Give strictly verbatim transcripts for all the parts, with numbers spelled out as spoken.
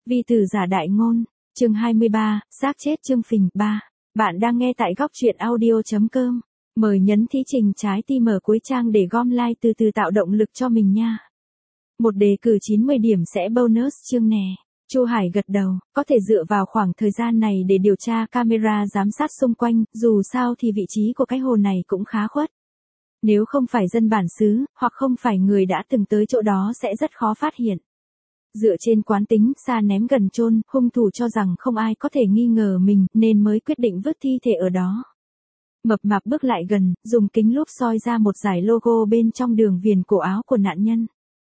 Vi tử giả đại ngôn, chương hai mươi ba, xác chết Trương Phình, ba. Bạn đang nghe tại góc truyện audio.com. Mời nhấn thí trình trái tim ở cuối trang để gom like từ từ tạo động lực cho mình nha. Một đề cử chín mươi điểm sẽ bonus chương nè. Chu Hải gật đầu, có thể dựa vào khoảng thời gian này để điều tra camera giám sát xung quanh, dù sao thì vị trí của cái hồ này cũng khá khuất. Nếu không phải dân bản xứ, hoặc không phải người đã từng tới chỗ đó sẽ rất khó phát hiện. Dựa trên quán tính, xa ném gần chôn, hung thủ cho rằng không ai có thể nghi ngờ mình, nên mới quyết định vứt thi thể ở đó. Mập mạp bước lại gần, dùng kính lúp soi ra một dải logo bên trong đường viền cổ áo của nạn nhân.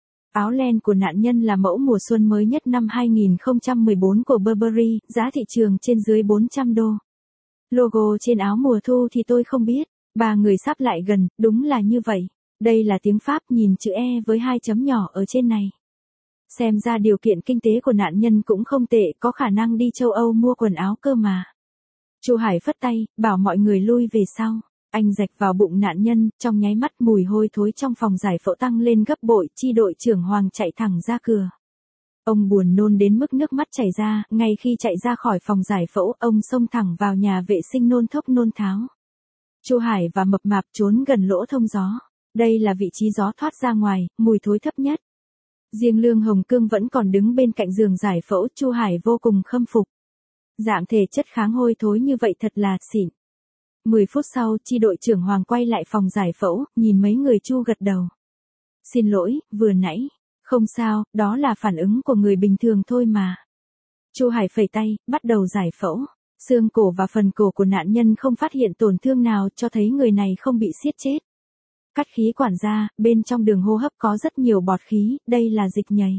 Áo len của nạn nhân là mẫu mùa xuân mới nhất năm hai không một bốn của Burberry, giá thị trường trên dưới bốn trăm đô. Logo trên áo mùa thu thì tôi không biết. Ba người sắp lại gần, đúng là như vậy. Đây là tiếng Pháp, nhìn chữ E với hai chấm nhỏ ở trên này. Xem ra điều kiện kinh tế của nạn nhân cũng không tệ, có khả năng đi châu Âu mua quần áo cơ mà. Chu Hải phất tay, bảo mọi người lui về sau. Anh rạch vào bụng nạn nhân, trong nháy mắt mùi hôi thối trong phòng giải phẫu tăng lên gấp bội, chi đội trưởng Hoàng chạy thẳng ra cửa. Ông buồn nôn đến mức nước mắt chảy ra, ngay khi chạy ra khỏi phòng giải phẫu, ông xông thẳng vào nhà vệ sinh nôn thốc nôn tháo. Chu Hải và mập mạp trốn gần lỗ thông gió. Đây là vị trí gió thoát ra ngoài, mùi thối thấp nhất. Riêng Lương Hồng Cương vẫn còn đứng bên cạnh giường giải phẫu, Chu Hải vô cùng khâm phục. Dạng thể chất kháng hôi thối như vậy thật là xịn. Mười phút sau, chi đội trưởng Hoàng quay lại phòng giải phẫu, nhìn mấy người Chu gật đầu. Xin lỗi, vừa nãy. Không sao, đó là phản ứng của người bình thường thôi mà. Chu Hải phẩy tay, bắt đầu giải phẫu. Xương cổ và phần cổ của nạn nhân không phát hiện tổn thương nào, cho thấy người này không bị siết chết. Cắt khí quản ra, bên trong đường hô hấp có rất nhiều bọt khí, đây là dịch nhầy.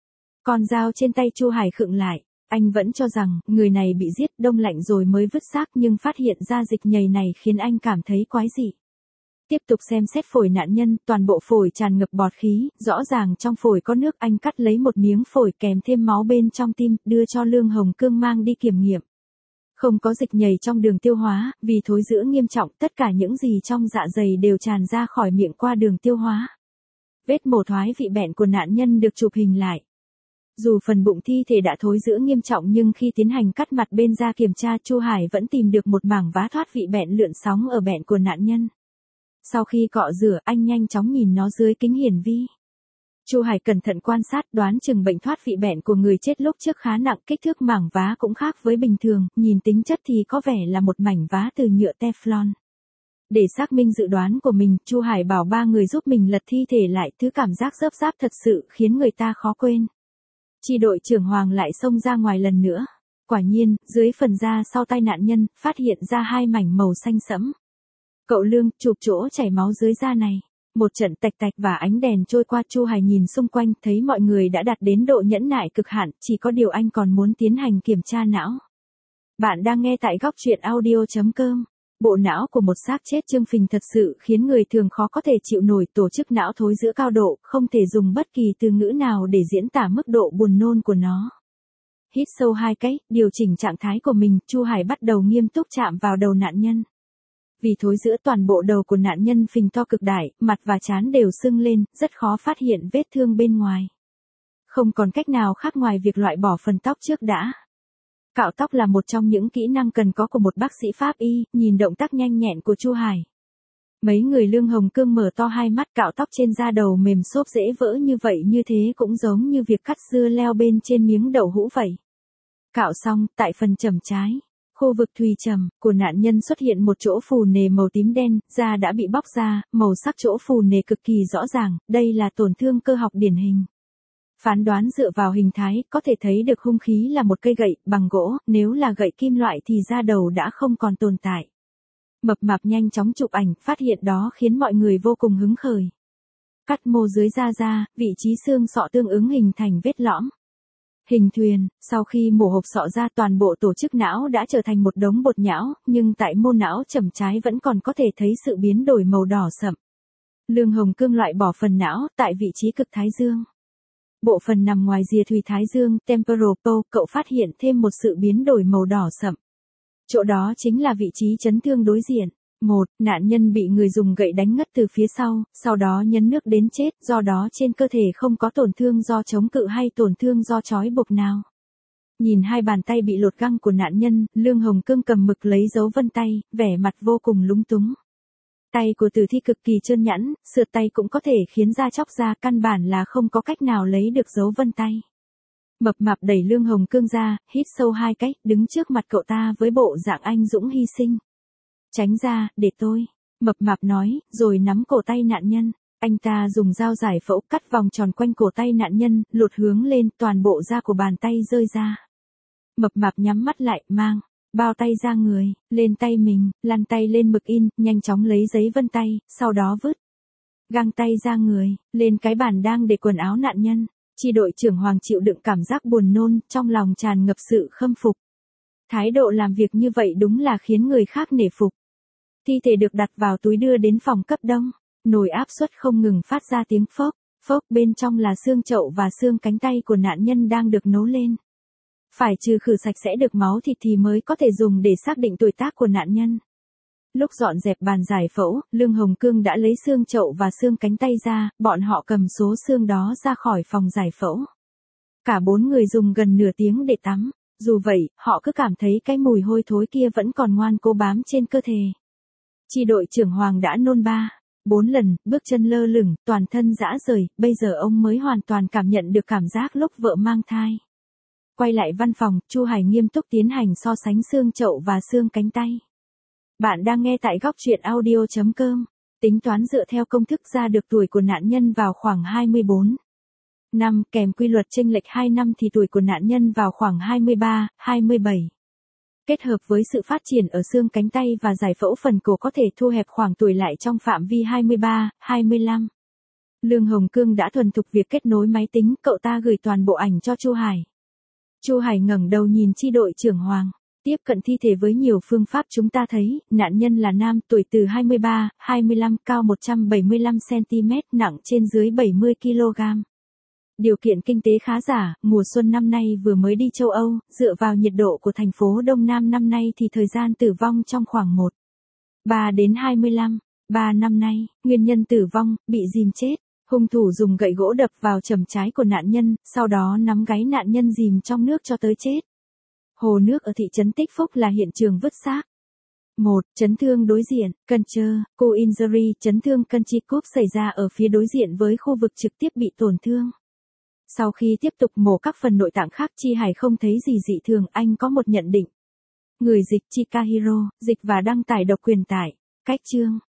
Con dao trên tay Chu Hải khựng lại, anh vẫn cho rằng người này bị giết đông lạnh rồi mới vứt xác, nhưng phát hiện ra dịch nhầy này khiến anh cảm thấy quái dị. Tiếp tục xem xét phổi nạn nhân, toàn bộ phổi tràn ngập bọt khí, rõ ràng trong phổi có nước. Anh cắt lấy một miếng phổi kèm thêm máu bên trong tim, đưa cho Lương Hồng Cương mang đi kiểm nghiệm. Không có dịch nhầy trong đường tiêu hóa, vì thối rữa nghiêm trọng, tất cả những gì trong dạ dày đều tràn ra khỏi miệng qua đường tiêu hóa. Vết mổ thoái vị bẹn của nạn nhân được chụp hình lại. Dù phần bụng thi thể đã thối rữa nghiêm trọng nhưng khi tiến hành cắt mặt bên da kiểm tra, Chu Hải vẫn tìm được một mảng vá thoát vị bẹn lượn sóng ở bẹn của nạn nhân. Sau khi cọ rửa, anh nhanh chóng nhìn nó dưới kính hiển vi. Chu Hải cẩn thận quan sát, đoán chừng bệnh thoát vị bẹn của người chết lúc trước khá nặng, kích thước mảng vá cũng khác với bình thường, nhìn tính chất thì có vẻ là một mảnh vá từ nhựa Teflon. Để xác minh dự đoán của mình, Chu Hải bảo ba người giúp mình lật thi thể lại, thứ cảm giác rớp ráp thật sự khiến người ta khó quên. Chi đội trưởng Hoàng lại xông ra ngoài lần nữa. Quả nhiên, dưới phần da sau tay nạn nhân, phát hiện ra hai mảnh màu xanh sẫm. Cậu Lương, chụp chỗ chảy máu dưới da này. Một trận tạch tạch và ánh đèn trôi qua, Chu Hải nhìn xung quanh, thấy mọi người đã đạt đến độ nhẫn nại cực hạn, chỉ có điều anh còn muốn tiến hành kiểm tra não. Bạn đang nghe tại góc truyện audio.com. Bộ não của một xác chết Trương Phình thật sự khiến người thường khó có thể chịu nổi, tổ chức não thối giữa cao độ, không thể dùng bất kỳ từ ngữ nào để diễn tả mức độ buồn nôn của nó. Hít sâu hai cái, điều chỉnh trạng thái của mình, Chu Hải bắt đầu nghiêm túc chạm vào đầu nạn nhân. Vì thối giữa toàn bộ đầu của nạn nhân phình to cực đại, mặt và trán đều sưng lên, rất khó phát hiện vết thương bên ngoài. Không còn cách nào khác ngoài việc loại bỏ phần tóc trước đã. Cạo tóc là một trong những kỹ năng cần có của một bác sĩ Pháp y, nhìn động tác nhanh nhẹn của Chu Hải. Mấy người Lương Hồng Cương mở to hai mắt, cạo tóc trên da đầu mềm xốp dễ vỡ như vậy, như thế cũng giống như việc cắt dưa leo bên trên miếng đậu hũ vậy. Cạo xong, tại phần chầm trái, khu vực thùy trầm của nạn nhân xuất hiện một chỗ phù nề màu tím đen, da đã bị bóc ra, màu sắc chỗ phù nề cực kỳ rõ ràng, đây là tổn thương cơ học điển hình. Phán đoán dựa vào hình thái, có thể thấy được hung khí là một cây gậy, bằng gỗ, nếu là gậy kim loại thì da đầu đã không còn tồn tại. Mập mạp nhanh chóng chụp ảnh, phát hiện đó khiến mọi người vô cùng hứng khởi. Cắt mô dưới da ra, vị trí xương sọ tương ứng hình thành vết lõm. Hình thuyền, sau khi mổ hộp sọ ra, toàn bộ tổ chức não đã trở thành một đống bột nhão, nhưng tại mô não chầm trái vẫn còn có thể thấy sự biến đổi màu đỏ sậm. Lương Hồng Cương loại bỏ phần não, tại vị trí cực thái dương. Bộ phận nằm ngoài rìa thùy thái dương, temporal pole, cậu phát hiện thêm một sự biến đổi màu đỏ sậm. Chỗ đó chính là vị trí chấn thương đối diện. Một, nạn nhân bị người dùng gậy đánh ngất từ phía sau, sau đó nhấn nước đến chết, do đó trên cơ thể không có tổn thương do chống cự hay tổn thương do trói buộc nào. Nhìn hai bàn tay bị lột găng của nạn nhân, Lương Hồng Cương cầm mực lấy dấu vân tay, vẻ mặt vô cùng lúng túng. Tay của tử thi cực kỳ trơn nhẵn, sượt tay cũng có thể khiến da chóc ra, căn bản là không có cách nào lấy được dấu vân tay. Mập mạp đẩy Lương Hồng Cương ra, hít sâu hai cái, đứng trước mặt cậu ta với bộ dạng anh dũng hy sinh. Tránh ra, để tôi. Mập mạp nói, rồi nắm cổ tay nạn nhân. Anh ta dùng dao giải phẫu cắt vòng tròn quanh cổ tay nạn nhân, lột hướng lên, toàn bộ da của bàn tay rơi ra. Mập mạp nhắm mắt lại, mang bao tay ra người, lên tay mình, lăn tay lên mực in, nhanh chóng lấy giấy vân tay, sau đó vứt găng tay ra người, lên cái bàn đang để quần áo nạn nhân. Chi đội trưởng Hoàng chịu đựng cảm giác buồn nôn, trong lòng tràn ngập sự khâm phục. Thái độ làm việc như vậy đúng là khiến người khác nể phục. Thi thể được đặt vào túi đưa đến phòng cấp đông, nồi áp suất không ngừng phát ra tiếng phốc, phốc, bên trong là xương chậu và xương cánh tay của nạn nhân đang được nấu lên. Phải trừ khử sạch sẽ được máu thịt thì mới có thể dùng để xác định tuổi tác của nạn nhân. Lúc dọn dẹp bàn giải phẫu, Lương Hồng Cương đã lấy xương chậu và xương cánh tay ra, bọn họ cầm số xương đó ra khỏi phòng giải phẫu. Cả bốn người dùng gần nửa tiếng để tắm, dù vậy, họ cứ cảm thấy cái mùi hôi thối kia vẫn còn ngoan cố bám trên cơ thể. Chi đội trưởng Hoàng đã nôn ba, bốn lần, bước chân lơ lửng, toàn thân rã rời, bây giờ ông mới hoàn toàn cảm nhận được cảm giác lúc vợ mang thai. Quay lại văn phòng, Chu Hải nghiêm túc tiến hành so sánh xương chậu và xương cánh tay. Bạn đang nghe tại góc truyện audio chấm com. Tính toán dựa theo công thức ra được tuổi của nạn nhân vào khoảng hai mươi bốn năm, kèm quy luật chênh lệch hai năm thì tuổi của nạn nhân vào khoảng hai mươi ba, hai mươi bảy. Kết hợp với sự phát triển ở xương cánh tay và giải phẫu phần cổ có thể thu hẹp khoảng tuổi lại trong phạm vi hai mươi ba, hai mươi lăm. Lương Hồng Cương đã thuần thục việc kết nối máy tính, cậu ta gửi toàn bộ ảnh cho Chu Hải. Chu Hải ngẩng đầu nhìn chi đội trưởng Hoàng. Tiếp cận thi thể với nhiều phương pháp chúng ta thấy, nạn nhân là nam, tuổi từ hai mươi ba, hai mươi lăm, cao một trăm bảy mươi lăm xăng ti mét, nặng trên dưới bảy mươi ki lô gam. Điều kiện kinh tế khá giả, mùa xuân năm nay vừa mới đi châu Âu, dựa vào nhiệt độ của thành phố Đông Nam năm nay thì thời gian tử vong trong khoảng một, ba đến hai mươi lăm, ba năm nay, nguyên nhân tử vong, bị dìm chết. Hung thủ dùng gậy gỗ đập vào chầm trái của nạn nhân, sau đó nắm gáy nạn nhân dìm trong nước cho tới chết. Hồ nước ở thị trấn Tích Phúc là hiện trường vứt xác. một. Chấn thương đối diện, Culture, Co-injury, chấn thương Country Cup xảy ra ở phía đối diện với khu vực trực tiếp bị tổn thương. Sau khi tiếp tục mổ các phần nội tạng khác, Chi Hải không thấy gì dị thường, anh có một nhận định. Người dịch Chikahiro, dịch và đăng tải độc quyền tại cách chương.